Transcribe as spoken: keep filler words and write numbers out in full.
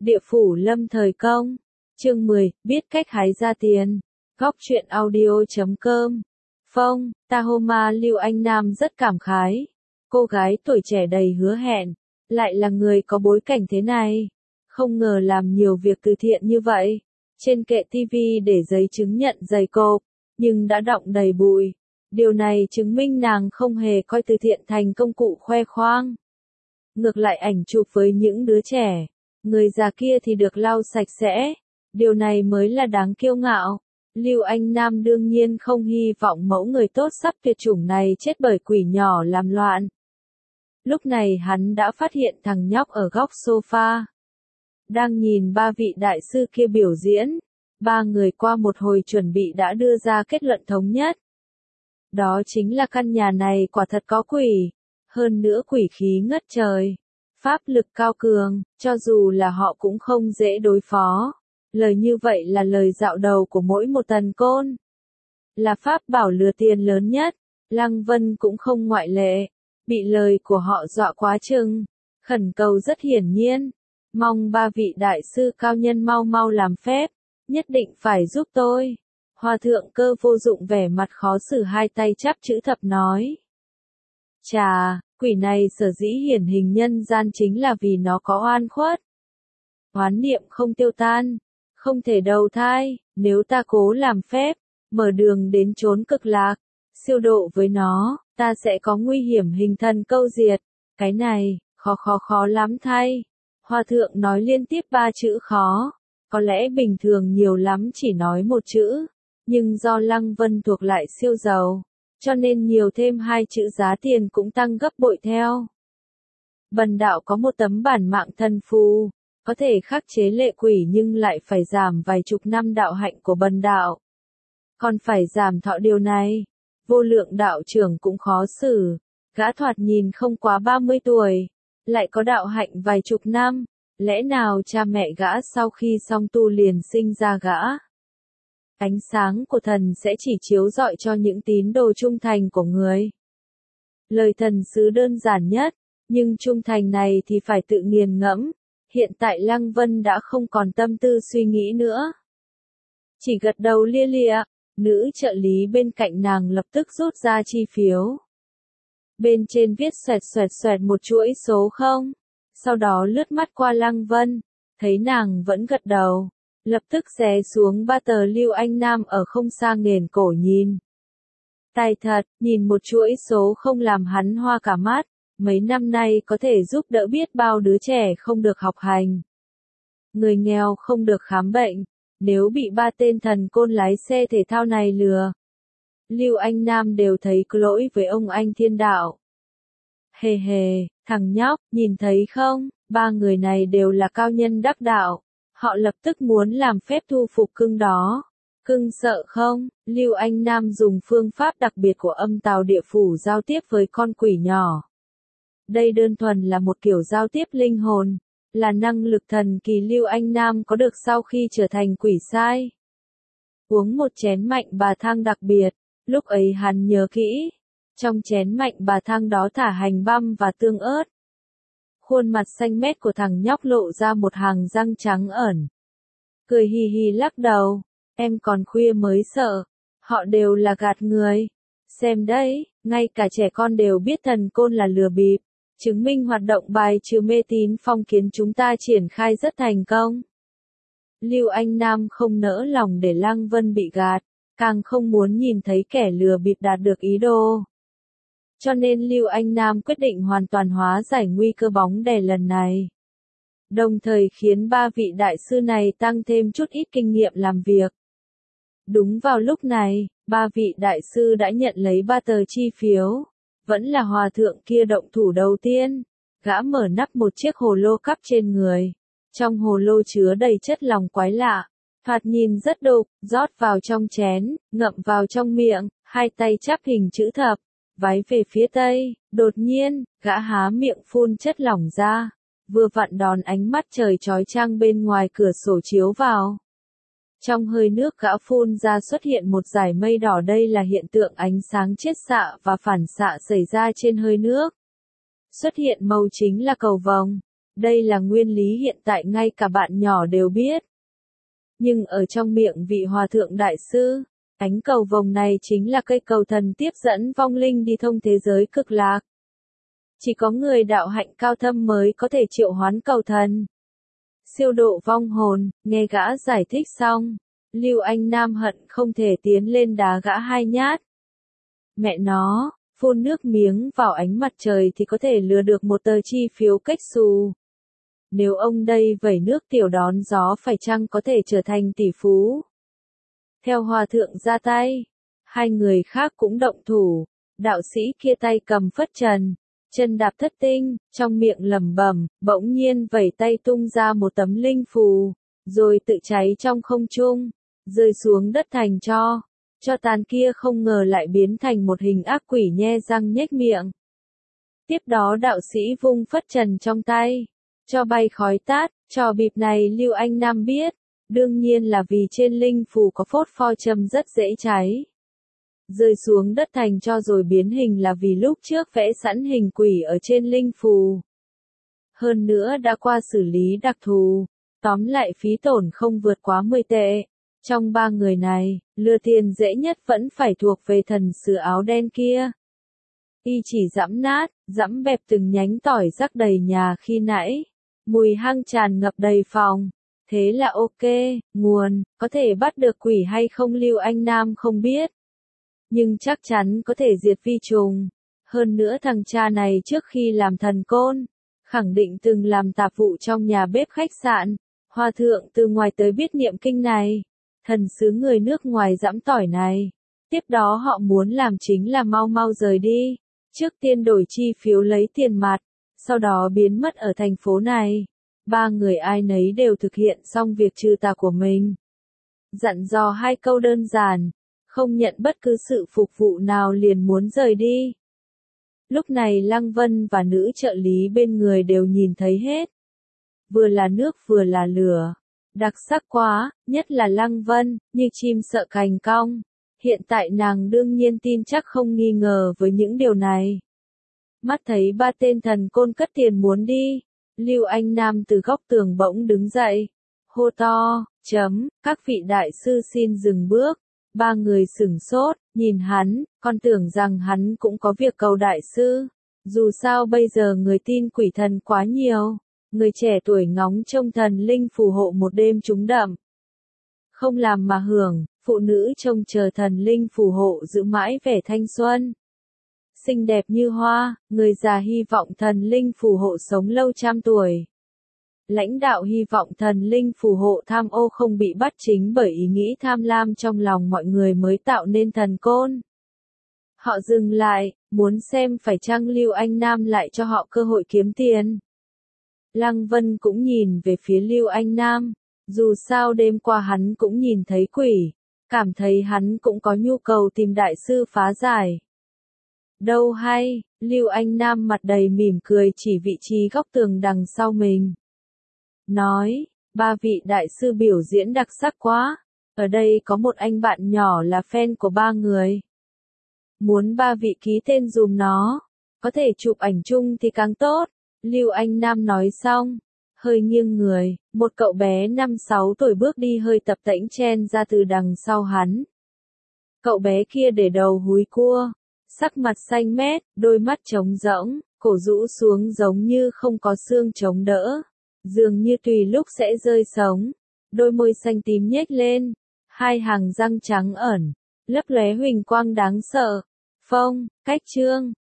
Địa phủ lâm thời công. Chương mười, biết cách hái ra tiền. Góc truyện audio chấm com. Phong, Tahoma Lưu Anh Nam rất cảm khái. Cô gái tuổi trẻ đầy hứa hẹn, lại là người có bối cảnh thế này. Không ngờ làm nhiều việc từ thiện như vậy. Trên kệ tivi để giấy chứng nhận dày cộp, nhưng đã đọng đầy bụi. Điều này chứng minh nàng không hề coi từ thiện thành công cụ khoe khoang. Ngược lại ảnh chụp với những đứa trẻ, người già kia thì được lau sạch sẽ. Điều này mới là đáng kiêu ngạo. Lưu Anh Nam đương nhiên không hy vọng mẫu người tốt sắp tuyệt chủng này chết bởi quỷ nhỏ làm loạn. Lúc này hắn đã phát hiện thằng nhóc ở góc sofa. Đang nhìn ba vị đại sư kia biểu diễn. Ba người qua một hồi chuẩn bị đã đưa ra kết luận thống nhất. Đó chính là căn nhà này quả thật có quỷ. Hơn nữa quỷ khí ngất trời. Pháp lực cao cường, cho dù là họ cũng không dễ đối phó. Lời như vậy là lời dạo đầu của mỗi một tần côn. Là pháp bảo lừa tiền lớn nhất. Lăng Vân cũng không ngoại lệ. Bị lời của họ dọa quá chừng. Khẩn cầu rất hiển nhiên. Mong ba vị đại sư cao nhân mau mau làm phép. Nhất định phải giúp tôi. Hòa thượng Cơ Vô Dụng vẻ mặt khó xử hai tay chắp chữ thập nói. Chà, quỷ này sở dĩ hiển hình nhân gian chính là vì nó có oan khuất. Oán niệm không tiêu tan, không thể đầu thai, nếu ta cố làm phép, mở đường đến chốn cực lạc, siêu độ với nó, ta sẽ có nguy hiểm hình thần câu diệt. Cái này, khó khó khó lắm thay. Hòa thượng nói liên tiếp ba chữ khó, có lẽ bình thường nhiều lắm chỉ nói một chữ, nhưng do Lăng Vân thuộc lại siêu giàu, cho nên nhiều thêm hai chữ giá tiền cũng tăng gấp bội theo. Bần đạo có một tấm bản mạng thần phù, có thể khắc chế lệ quỷ nhưng lại phải giảm vài chục năm đạo hạnh của bần đạo. Còn phải giảm thọ điều này, Vô Lượng đạo trưởng cũng khó xử, gã thoạt nhìn không quá ba mươi tuổi, lại có đạo hạnh vài chục năm, lẽ nào cha mẹ gã sau khi xong tu liền sinh ra gã? Ánh sáng của thần sẽ chỉ chiếu rọi cho những tín đồ trung thành của người. Lời thần sứ đơn giản nhất, nhưng trung thành này thì phải tự nghiền ngẫm. Hiện tại Lăng Vân đã không còn tâm tư suy nghĩ nữa. Chỉ gật đầu lia lịa, nữ trợ lý bên cạnh nàng lập tức rút ra chi phiếu. Bên trên viết xoẹt xoẹt xoẹt một chuỗi số không. Sau đó lướt mắt qua Lăng Vân, thấy nàng vẫn gật đầu. Lập tức xé xuống ba tờ Lưu Anh Nam ở không xa nghển cổ nhìn. Tài thật, nhìn một chuỗi số không làm hắn hoa cả mắt, mấy năm nay có thể giúp đỡ biết bao đứa trẻ không được học hành. Người nghèo không được khám bệnh, nếu bị ba tên thần côn lái xe thể thao này lừa. Lưu Anh Nam đều thấy có lỗi với ông anh thiên đạo. Hề hề, thằng nhóc, nhìn thấy không, ba người này đều là cao nhân đắc đạo. Họ lập tức muốn làm phép thu phục cưng đó. Cưng sợ không? Lưu Anh Nam dùng phương pháp đặc biệt của âm tào địa phủ giao tiếp với con quỷ nhỏ. Đây đơn thuần là một kiểu giao tiếp linh hồn, là năng lực thần kỳ Lưu Anh Nam có được sau khi trở thành quỷ sai. Uống một chén mạnh bà thang đặc biệt, lúc ấy hắn nhớ kỹ. Trong chén mạnh bà thang đó thả hành băm và tương ớt. Khuôn mặt xanh mét của thằng nhóc lộ ra một hàng răng trắng ẩn. Cười hì hì lắc đầu, em còn khuya mới sợ, họ đều là gạt người. Xem đấy, ngay cả trẻ con đều biết thần côn là lừa bịp, chứng minh hoạt động bài trừ mê tín phong kiến chúng ta triển khai rất thành công. Lưu Anh Nam không nỡ lòng để Lăng Vân bị gạt, càng không muốn nhìn thấy kẻ lừa bịp đạt được ý đồ. Cho nên Lưu Anh Nam quyết định hoàn toàn hóa giải nguy cơ bóng đè lần này. Đồng thời khiến ba vị đại sư này tăng thêm chút ít kinh nghiệm làm việc. Đúng vào lúc này, ba vị đại sư đã nhận lấy ba tờ chi phiếu. Vẫn là hòa thượng kia động thủ đầu tiên. Gã mở nắp một chiếc hồ lô cắp trên người. Trong hồ lô chứa đầy chất lỏng quái lạ. Thoạt nhìn rất đục, rót vào trong chén, ngậm vào trong miệng, hai tay chắp hình chữ thập. Vái về phía tây, đột nhiên, gã há miệng phun chất lỏng ra, vừa vặn đòn ánh mắt trời chói chang bên ngoài cửa sổ chiếu vào. Trong hơi nước gã phun ra xuất hiện một dải mây đỏ, đây là hiện tượng ánh sáng chiết xạ và phản xạ xảy ra trên hơi nước. Xuất hiện màu chính là cầu vồng, Đây là nguyên lý hiện tại ngay cả bạn nhỏ đều biết. Nhưng ở trong miệng vị hòa thượng đại sư, cánh cầu vồng này chính là cây cầu thần tiếp dẫn vong linh đi thông thế giới cực lạc. Chỉ có người đạo hạnh cao thâm mới có thể triệu hoán cầu thần, siêu độ vong hồn. Nghe gã giải thích xong, Lưu Anh Nam hận không thể tiến lên đá gã hai nhát. Mẹ nó, phun nước miếng vào ánh mặt trời thì có thể lừa được một tờ chi phiếu cách xù. Nếu ông đây vẩy nước tiểu đón gió phải chăng có thể trở thành tỷ phú? Theo hòa thượng ra tay, hai người khác cũng động thủ. Đạo sĩ kia tay cầm phất trần, chân đạp thất tinh, trong miệng lẩm bẩm, bỗng nhiên vẩy tay tung ra một tấm linh phù, rồi tự cháy trong không trung, rơi xuống đất thành tro. Cho tàn kia không ngờ lại biến thành một hình ác quỷ nhe răng nhếch miệng. Tiếp đó đạo sĩ vung phất trần trong tay, cho bay khói tát. Trò bịp này Lưu Anh Nam biết, đương nhiên là vì trên linh phù có phốt pho châm rất dễ cháy. Rơi xuống đất thành tro rồi biến hình là vì lúc trước vẽ sẵn hình quỷ ở trên linh phù. Hơn nữa đã qua xử lý đặc thù, tóm lại phí tổn không vượt quá mười tệ. Trong ba người này, lừa tiền dễ nhất vẫn phải thuộc về thần sứ áo đen kia. Y chỉ giẫm nát, giẫm bẹp từng nhánh tỏi rắc đầy nhà khi nãy. Mùi hăng tràn ngập đầy phòng. Thế là ok, nguồn, có thể bắt được quỷ hay không Lưu Anh Nam không biết. Nhưng chắc chắn có thể diệt vi trùng. Hơn nữa thằng cha này trước khi làm thần côn, khẳng định từng làm tạp vụ trong nhà bếp khách sạn. Hòa thượng từ ngoài tới biết niệm kinh này. Thần sứ người nước ngoài giẫm tỏi này. Tiếp đó họ muốn làm chính là mau mau rời đi. Trước tiên đổi chi phiếu lấy tiền mặt, sau đó biến mất ở thành phố này. Ba người ai nấy đều thực hiện xong việc trừ tà của mình. Dặn dò hai câu đơn giản, không nhận bất cứ sự phục vụ nào liền muốn rời đi. Lúc này Lăng Vân và nữ trợ lý bên người đều nhìn thấy hết. Vừa là nước vừa là lửa. Đặc sắc quá, nhất là Lăng Vân, như chim sợ cành cong. Hiện tại nàng đương nhiên tin chắc không nghi ngờ với những điều này. Mắt thấy ba tên thần côn cất tiền muốn đi, Lưu Anh Nam từ góc tường bỗng đứng dậy, hô to, chấm, các vị đại sư xin dừng bước. Ba người sửng sốt, nhìn hắn, còn tưởng rằng hắn cũng có việc cầu đại sư. Dù sao bây giờ người tin quỷ thần quá nhiều, người trẻ tuổi ngóng trông thần linh phù hộ một đêm trúng đậm. Không làm mà hưởng, phụ nữ trông chờ thần linh phù hộ giữ mãi vẻ thanh xuân. Xinh đẹp như hoa, người già hy vọng thần linh phù hộ sống lâu trăm tuổi. Lãnh đạo hy vọng thần linh phù hộ tham ô không bị bắt chính bởi ý nghĩ tham lam trong lòng mọi người mới tạo nên thần côn. Họ dừng lại, muốn xem phải chăng Lưu Anh Nam lại cho họ cơ hội kiếm tiền. Lăng Vân cũng nhìn về phía Lưu Anh Nam, dù sao đêm qua hắn cũng nhìn thấy quỷ, cảm thấy hắn cũng có nhu cầu tìm đại sư phá giải. Đâu hay, Lưu Anh Nam mặt đầy mỉm cười chỉ vị trí góc tường đằng sau mình. Nói, ba vị đại sư biểu diễn đặc sắc quá, ở đây có một anh bạn nhỏ là fan của ba người. Muốn ba vị ký tên dùm nó, có thể chụp ảnh chung thì càng tốt. Lưu Anh Nam nói xong, hơi nghiêng người, một cậu bé năm sáu tuổi bước đi hơi tập tễnh chen ra từ đằng sau hắn. Cậu bé kia để đầu húi cua, sắc mặt xanh mét, đôi mắt trống rỗng, cổ rũ xuống giống như không có xương chống đỡ, dường như tùy lúc sẽ rơi sống. Đôi môi xanh tím nhếch lên, hai hàng răng trắng ẩn, lấp lóe huỳnh quang đáng sợ. Phông, cách chương.